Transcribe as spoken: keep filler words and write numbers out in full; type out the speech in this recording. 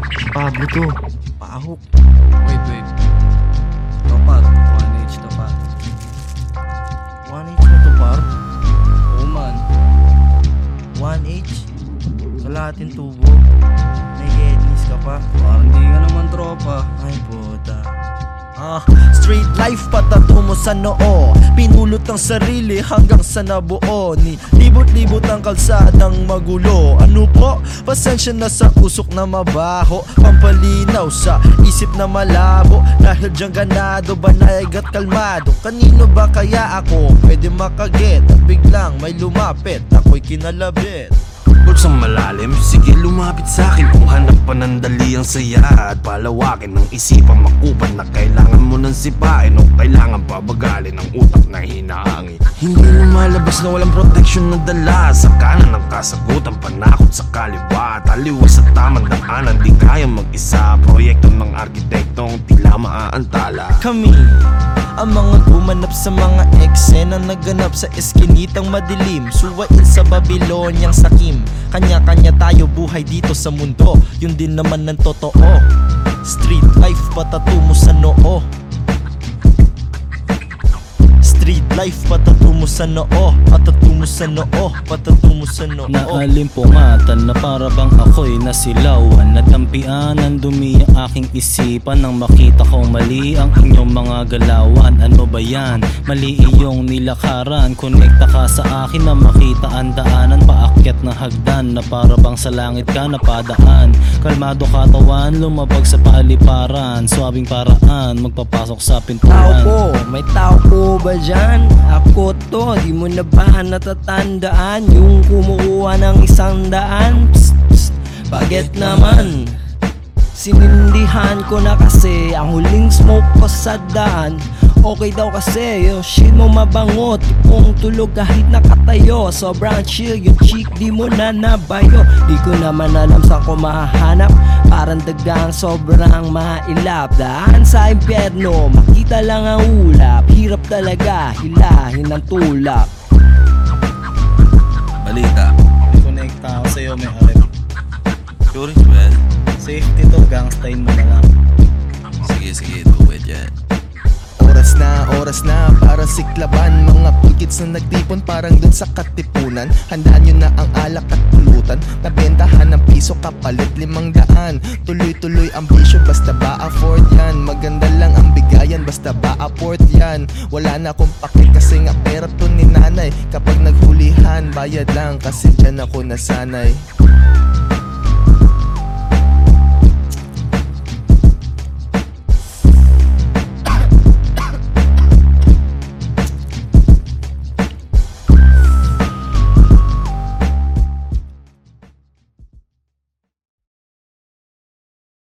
Pablo to. Pahok. Wait, wait. Ito par, one H to par. one H na to par. Oo man. one H. Kalahating tubo. May headless ka pa. Parang di ka naman tropa. Ay puta. Ah, street life patato mo sa noo. Pinulot ang sarili hanggang sa nabuo. Ni libot-libot ang kalsadang magulo. Ano po? Pasensya na sa usok na mabaho. Pampalinaw sa isip na malabo. Dahil diyang ganado, banayag at kalmado. Kanino ba kaya ako pwede makaget? At biglang may lumapit, ako'y kinalabit. Bulsang malalim, sige lumapit sa akin. Kung hanap pa ng dali ang saya at palawakin ng isipan makupan na kailangan mo ng sipain o kailangan pabagalin ang utak na hinahangin. Hindi lumalabas na walang protection na dala. Sa kanan ng kasagutan, panakot sa kaliwa. Taliwas sa tamang daanan, di kaya mag-isa. Proyekto ng arkitektong tila maaantala. Kami ang mga gumanap sa mga eksena naganap sa eskinitang madilim. Suwain sa Babylonyang sakim. Kanya-kanya tayo buhay dito sa mundo. Yun din naman ng totoo. Street life patatungo sa noo. Street life patatungo sa noo. Patatungo sa noo. Patatungo sa noo. Naalimpungatan na para bang ako'y nasilawan. Natampian ang dumi ang aking isipan nang makita kong mali ang inyong mga galawan. Ano ba yan? Mali iyong nilakaran. Konekta ka sa akin na makita ang daanan. Paakyat ng hagdan na para bang sa langit ka napadaan. Kalmado katawan, lumabag sa paliparan. Suabing paraan, magpapasok sa Tao pintuan. po, may tao po ba dyan? Ako to, di mo na ba natatandaan? Yung kumukuha ng isang daan? Psst, psst, bakit naman? Sinindihan ko na kasi ang huling smoke ko sa daan. Okay daw kasi yung shit mo mabango. Tipong tulog kahit nakatayo. Sobrang chill yung chick di mo na nabayo. Di ko naman alam saan ko mahanap. Parang dagang sobrang mailap. Daan sa impyerno, makita lang ang ulap. Hirap talaga, hilahin ang tulap. Balita. Konekta ako sa'yo, may arep. Sure is well. Safety to, gangstayin mo na lang. Sige, sige, do it yan. Oras na, oras na para siklaban. Mga cool kids na nagtipon parang dun sa katipunan. Handaan nyo na ang alak at pulutan. Nabentahan ng piso kapalit limang daan. Tuloy-tuloy ang bisyo basta ba afford yan. Maganda lang ang bigayan basta ba afford yan. Wala na akong pake kasi nga pera to ni nanay. Kapag naghulihan bayad lang kasi dyan ako nasanay.